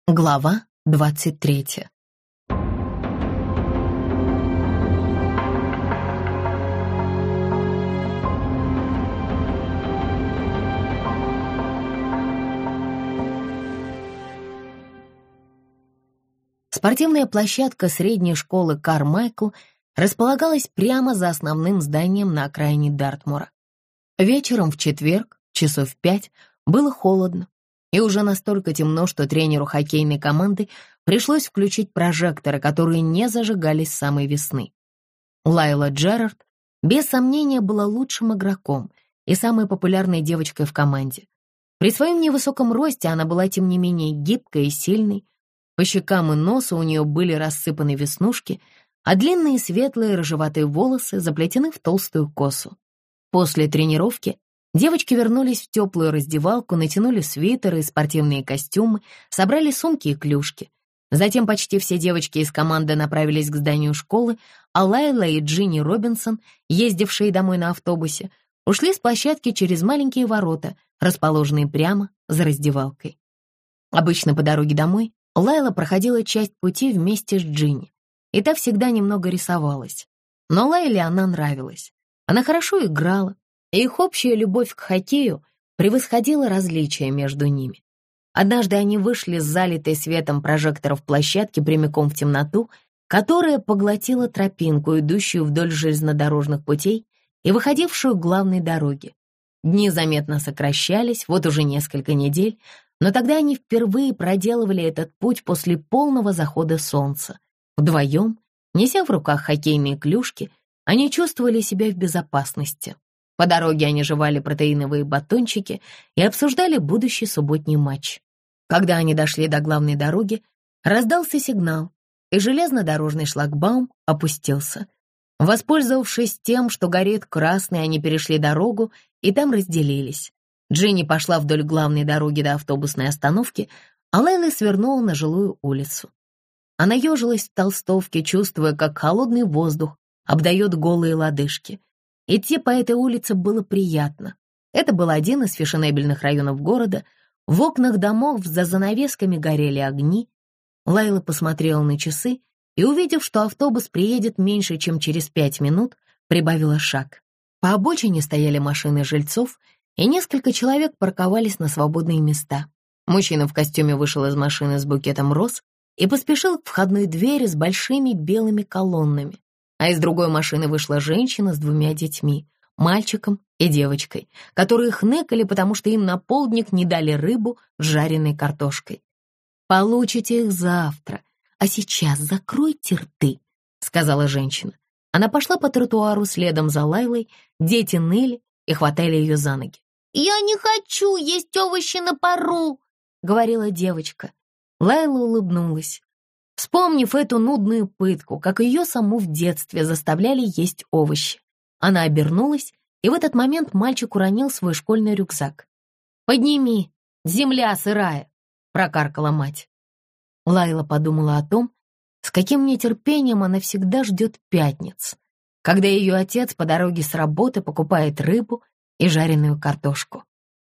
Глава 23. Спортивная площадка средней школы Кармайкл располагалась прямо за основным зданием на окраине Дартмура. Вечером в четверг, часов в 5, было холодно, и уже настолько темно, что тренеру хоккейной команды пришлось включить прожекторы, которые не зажигались с самой весны. Лайла Джерард, без сомнения, была лучшим игроком и самой популярной девочкой в команде. При своем невысоком росте она была, тем не менее, гибкой и сильной. По щекам и носу у нее были рассыпаны веснушки, а длинные светлые рыжеватые волосы заплетены в толстую косу. После тренировки девочки вернулись в теплую раздевалку, натянули свитеры и спортивные костюмы, собрали сумки и клюшки. Затем почти все девочки из команды направились к зданию школы, а Лайла и Джинни Робинсон, ездившие домой на автобусе, ушли с площадки через маленькие ворота, расположенные прямо за раздевалкой. Обычно по дороге домой Лайла проходила часть пути вместе с Джинни, и та всегда немного рисовалась. Но Лайле она нравилась. Она хорошо играла, и их общая любовь к хоккею превосходила различия между ними. Однажды они вышли с залитой светом прожекторов площадки прямиком в темноту, которая поглотила тропинку, идущую вдоль железнодорожных путей и выходившую к главной дороге. Дни заметно сокращались, вот уже несколько недель, но тогда они впервые проделывали этот путь после полного захода солнца. Вдвоем, неся в руках хоккейные клюшки, они чувствовали себя в безопасности. По дороге они жевали протеиновые батончики и обсуждали будущий субботний матч. Когда они дошли до главной дороги, раздался сигнал, и железнодорожный шлагбаум опустился. Воспользовавшись тем, что горит красный, они перешли дорогу и там разделились. Джинни пошла вдоль главной дороги до автобусной остановки, а Лайла свернула на жилую улицу. Она ежилась в толстовке, чувствуя, как холодный воздух обдает голые лодыжки. Идти по этой улице было приятно. Это был один из фешенебельных районов города. В окнах домов за занавесками горели огни. Лайла посмотрела на часы и, увидев, что автобус приедет меньше, чем через 5 минут, прибавила шаг. По обочине стояли машины жильцов, и несколько человек парковались на свободные места. Мужчина в костюме вышел из машины с букетом роз и поспешил к входной двери с большими белыми колоннами. А из другой машины вышла женщина с 2 детьми, мальчиком и девочкой, которые хныкали, потому что им на полдник не дали рыбу с жареной картошкой. «Получите их завтра, а сейчас закройте рты», — сказала женщина. Она пошла по тротуару следом за Лайлой, дети ныли и хватали ее за ноги. «Я не хочу есть овощи на пару», — говорила девочка. Лайла улыбнулась, вспомнив эту нудную пытку, как ее саму в детстве заставляли есть овощи. Она обернулась, и в этот момент мальчик уронил свой школьный рюкзак. «Подними, земля сырая!» — прокаркала мать. Лайла подумала о том, с каким нетерпением она всегда ждет пятниц, когда ее отец по дороге с работы покупает рыбу и жареную картошку.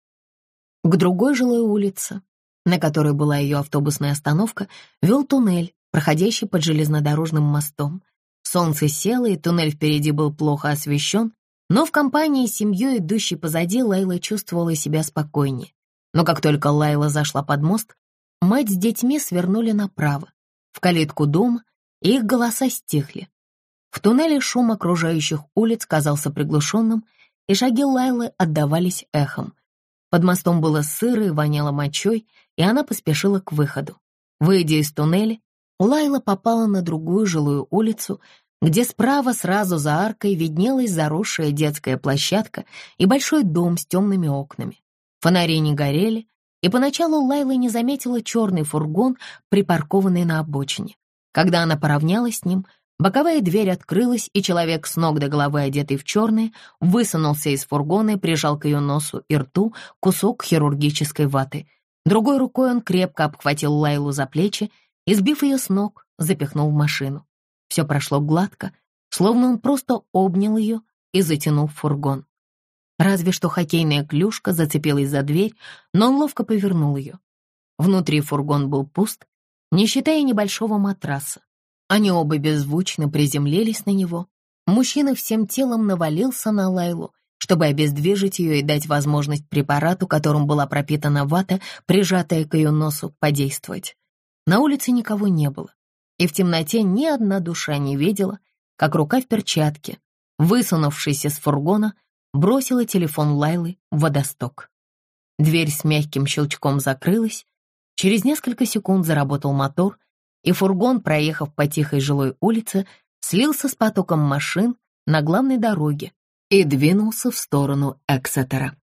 К другой жилой улице, на которой была ее автобусная остановка, вел туннель, проходящий под железнодорожным мостом. Солнце село, и туннель впереди был плохо освещен, но в компании с семьей, идущей позади, Лайла чувствовала себя спокойнее. Но как только Лайла зашла под мост, мать с детьми свернули направо, в калитку дома, и их голоса стихли. В туннеле шум окружающих улиц казался приглушенным, и шаги Лайлы отдавались эхом. Под мостом было сыро и воняло мочой, и она поспешила к выходу. Выйдя из туннеля, Лайла попала на другую жилую улицу, где справа сразу за аркой виднелась заросшая детская площадка и большой дом с темными окнами. Фонари не горели, и поначалу Лайла не заметила черный фургон, припаркованный на обочине. Когда она поравнялась с ним, боковая дверь открылась, и человек с ног до головы, одетый в черное, высунулся из фургона и прижал к ее носу и рту кусок хирургической ваты. Другой рукой он крепко обхватил Лайлу за плечи и, сбив ее с ног, запихнул в машину. Все прошло гладко, словно он просто обнял ее и затянул в фургон. Разве что хоккейная клюшка зацепилась за дверь, но он ловко повернул ее. Внутри фургон был пуст, не считая небольшого матраса. Они оба беззвучно приземлились на него. Мужчина всем телом навалился на Лайлу, чтобы обездвижить ее и дать возможность препарату, которым была пропитана вата, прижатая к ее носу, подействовать. На улице никого не было, и в темноте ни одна душа не видела, как рука в перчатке, высунувшись из фургона, бросила телефон Лайлы в водосток. Дверь с мягким щелчком закрылась, через несколько секунд заработал мотор, и фургон, проехав по тихой жилой улице, слился с потоком машин на главной дороге и двинулся в сторону Эксетера.